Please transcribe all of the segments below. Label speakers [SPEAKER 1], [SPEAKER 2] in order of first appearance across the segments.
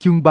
[SPEAKER 1] Chương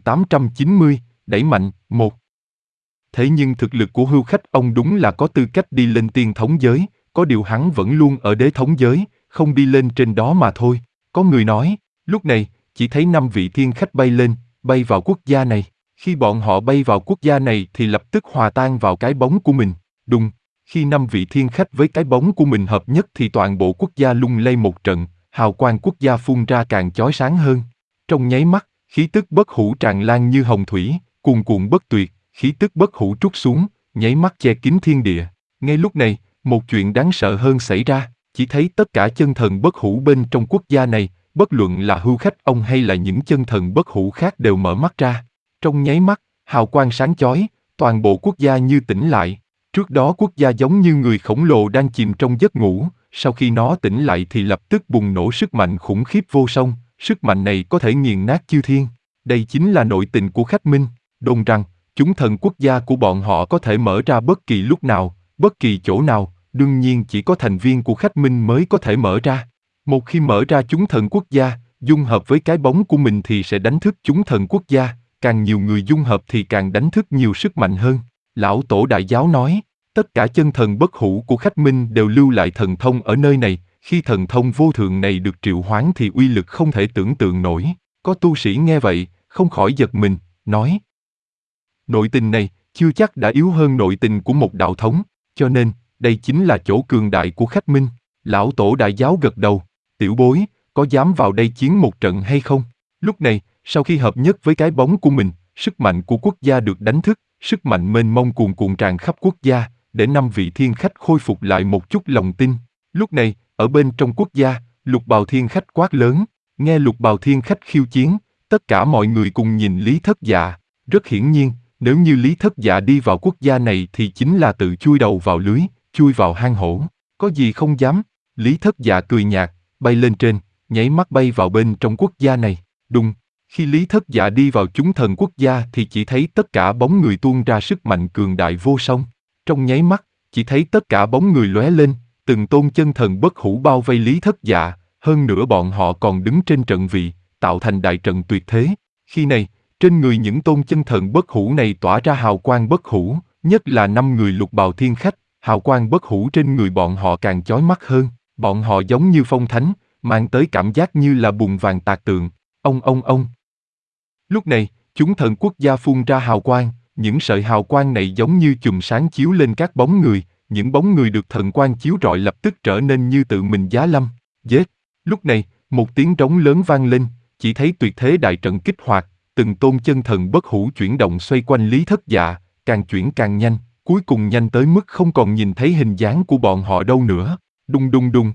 [SPEAKER 1] 3890, đẩy mạnh, 1. Thế nhưng thực lực của Hưu Khách ông đúng là có tư cách đi lên tiên thống giới, có điều hắn vẫn luôn ở đế thống giới, không đi lên trên đó mà thôi. Có người nói, lúc này, chỉ thấy 5 vị thiên khách bay lên, bay vào quốc gia này. Khi bọn họ bay vào quốc gia này thì lập tức hòa tan vào cái bóng của mình. Đùng, khi 5 vị thiên khách với cái bóng của mình hợp nhất thì toàn bộ quốc gia lung lay một trận, hào quang quốc gia phun ra càng chói sáng hơn. Trong nháy mắt, khí tức bất hủ tràn lan như hồng thủy, cuồn cuộn bất tuyệt, khí tức bất hủ trút xuống, nháy mắt che kín thiên địa. Ngay lúc này, một chuyện đáng sợ hơn xảy ra, chỉ thấy tất cả chân thần bất hủ bên trong quốc gia này, bất luận là Hưu Khách ông hay là những chân thần bất hủ khác đều mở mắt ra. Trong nháy mắt, hào quang sáng chói, toàn bộ quốc gia như tỉnh lại. Trước đó quốc gia giống như người khổng lồ đang chìm trong giấc ngủ, sau khi nó tỉnh lại thì lập tức bùng nổ sức mạnh khủng khiếp vô song, sức mạnh này có thể nghiền nát chư thiên. Đây chính là nội tình của Khách Minh, đồn rằng, chúng thần quốc gia của bọn họ có thể mở ra bất kỳ lúc nào, bất kỳ chỗ nào, đương nhiên chỉ có thành viên của Khách Minh mới có thể mở ra. Một khi mở ra chúng thần quốc gia, dung hợp với cái bóng của mình thì sẽ đánh thức chúng thần quốc gia, càng nhiều người dung hợp thì càng đánh thức nhiều sức mạnh hơn. Lão Tổ Đại Giáo nói, tất cả chân thần bất hủ của Khách Minh đều lưu lại thần thông ở nơi này, khi thần thông vô thượng này được triệu hoán thì uy lực không thể tưởng tượng nổi. Có tu sĩ nghe vậy, không khỏi giật mình, nói: nội tình này, chưa chắc đã yếu hơn nội tình của một đạo thống, cho nên, đây chính là chỗ cường đại của Khách Minh. Lão Tổ Đại Giáo gật đầu, tiểu bối, có dám vào đây chiến một trận hay không? Lúc này, sau khi hợp nhất với cái bóng của mình, sức mạnh của quốc gia được đánh thức, sức mạnh mênh mông cuồn cuộn tràn khắp quốc gia, để 5 vị thiên khách khôi phục lại một chút lòng tin. Lúc này, ở bên trong quốc gia, Lục Bào Thiên Khách quát lớn, nghe Lục Bào Thiên Khách khiêu chiến, tất cả mọi người cùng nhìn Lý Thất Dạ. Rất hiển nhiên, nếu như Lý Thất Dạ đi vào quốc gia này thì chính là tự chui đầu vào lưới, chui vào hang hổ. Có gì không dám? Lý Thất Dạ cười nhạt, bay lên trên, nháy mắt bay vào bên trong quốc gia này. Đùng, khi Lý Thất Dạ đi vào chúng thần quốc gia thì chỉ thấy tất cả bóng người tuôn ra sức mạnh cường đại vô song. Trong nháy mắt, chỉ thấy tất cả bóng người lóe lên, từng tôn chân thần bất hủ bao vây Lý Thất Dạ, hơn nữa bọn họ còn đứng trên trận vị, tạo thành đại trận tuyệt thế. Khi này, trên người những tôn chân thần bất hủ này tỏa ra hào quang bất hủ, nhất là 5 người Lục Bào Thiên Khách, hào quang bất hủ trên người bọn họ càng chói mắt hơn, bọn họ giống như phong thánh, mang tới cảm giác như là bùn vàng tạc tượng. Ông. Lúc này, chúng thần quốc gia phun ra hào quang, những sợi hào quang này giống như chùm sáng chiếu lên các bóng người, những bóng người được thần quang chiếu rọi lập tức trở nên như tự mình giá lâm. Giết! Lúc này, một tiếng trống lớn vang lên, chỉ thấy tuyệt thế đại trận kích hoạt, từng tôn chân thần bất hủ chuyển động xoay quanh Lý Thất Dạ, càng chuyển càng nhanh, cuối cùng nhanh tới mức không còn nhìn thấy hình dáng của bọn họ đâu nữa. Đùng.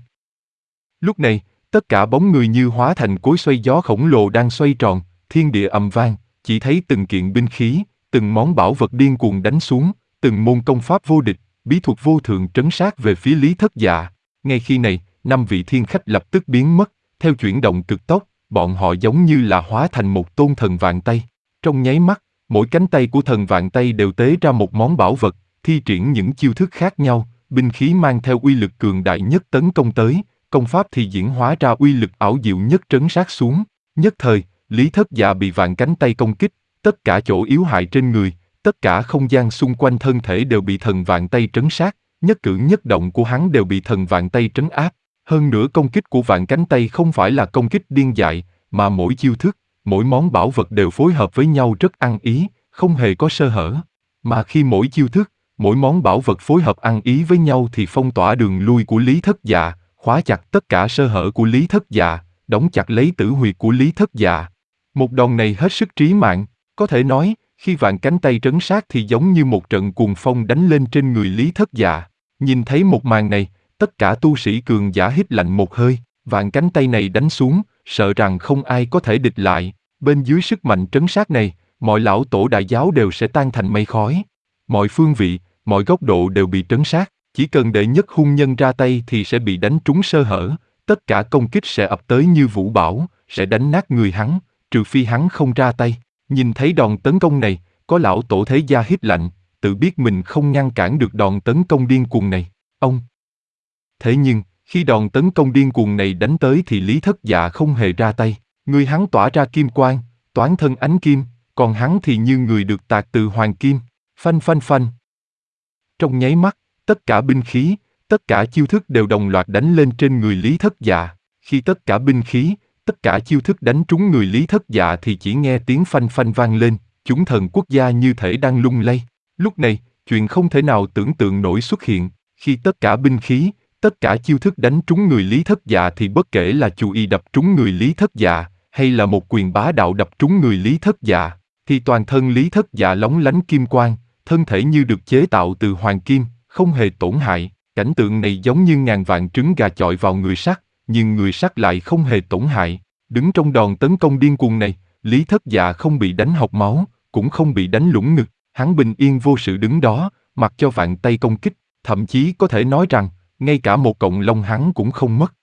[SPEAKER 1] Lúc này, tất cả bóng người như hóa thành cối xoay gió khổng lồ đang xoay tròn, thiên địa ầm vang, chỉ thấy từng kiện binh khí, từng món bảo vật điên cuồng đánh xuống, từng môn công pháp vô địch, bí thuật vô thượng trấn sát về phía Lý Thất Dạ. Ngay khi này, 5 vị thiên khách lập tức biến mất, theo chuyển động cực tốc, bọn họ giống như là hóa thành một tôn thần vạn tay. Trong nháy mắt, mỗi cánh tay của thần vạn tay đều tế ra một món bảo vật, thi triển những chiêu thức khác nhau, binh khí mang theo uy lực cường đại nhất tấn công tới, công pháp thì diễn hóa ra uy lực ảo diệu nhất trấn sát xuống. Nhất thời, Lý Thất Dạ bị vạn cánh tay công kích, tất cả chỗ yếu hại trên người, tất cả không gian xung quanh thân thể đều bị thần vạn tay trấn sát, nhất cử nhất động của hắn đều bị thần vạn tay trấn áp. Hơn nữa công kích của vạn cánh tay không phải là công kích điên dại, mà mỗi chiêu thức, mỗi món bảo vật đều phối hợp với nhau rất ăn ý, không hề có sơ hở. Mà khi mỗi chiêu thức, mỗi món bảo vật phối hợp ăn ý với nhau thì phong tỏa đường lui của Lý Thất Dạ, khóa chặt tất cả sơ hở của Lý Thất Dạ, đóng chặt lấy tử huyệt của Lý Thất Dạ. Một đòn này hết sức trí mạng, có thể nói, khi vạn cánh tay trấn sát thì giống như một trận cuồng phong đánh lên trên người Lý Thất Dạ. Nhìn thấy một màn này, tất cả tu sĩ cường giả hít lạnh một hơi, vạn cánh tay này đánh xuống, sợ rằng không ai có thể địch lại. Bên dưới sức mạnh trấn sát này, mọi lão tổ đại giáo đều sẽ tan thành mây khói. Mọi phương vị, mọi góc độ đều bị trấn sát, chỉ cần đệ nhất hung nhân ra tay thì sẽ bị đánh trúng sơ hở, tất cả công kích sẽ ập tới như vũ bão, sẽ đánh nát người hắn, trừ phi hắn không ra tay. Nhìn thấy đòn tấn công này, có lão tổ thế gia hít lạnh, tự biết mình không ngăn cản được đòn tấn công điên cuồng này. Thế nhưng, khi đòn tấn công điên cuồng này đánh tới thì Lý Thất Dạ không hề ra tay, người hắn tỏa ra kim quang, toán thân ánh kim, còn hắn thì như người được tạc từ hoàng kim, phanh phanh phanh. Trong nháy mắt, tất cả binh khí, tất cả chiêu thức đều đồng loạt đánh lên trên người Lý Thất Dạ. Khi tất cả binh khí, tất cả chiêu thức đánh trúng người Lý Thất Dạ thì chỉ nghe tiếng phanh phanh vang lên, chúng thần quốc gia như thể đang lung lay. Lúc này, chuyện không thể nào tưởng tượng nổi xuất hiện. Khi tất cả binh khí, tất cả chiêu thức đánh trúng người Lý Thất Dạ thì bất kể là chù y đập trúng người Lý Thất Dạ, hay là một quyền bá đạo đập trúng người Lý Thất Dạ, thì toàn thân Lý Thất Dạ lóng lánh kim quang, thân thể như được chế tạo từ hoàng kim, không hề tổn hại. Cảnh tượng này giống như ngàn vạn trứng gà chọi vào người sắt, nhưng người sắt lại không hề tổn hại. Đứng trong đòn tấn công điên cuồng này, Lý Thất Dạ không bị đánh hộc máu, cũng không bị đánh lủng ngực, hắn bình yên vô sự đứng đó, mặc cho vạn tay công kích, thậm chí có thể nói rằng, ngay cả một cọng lông hắn cũng không mất.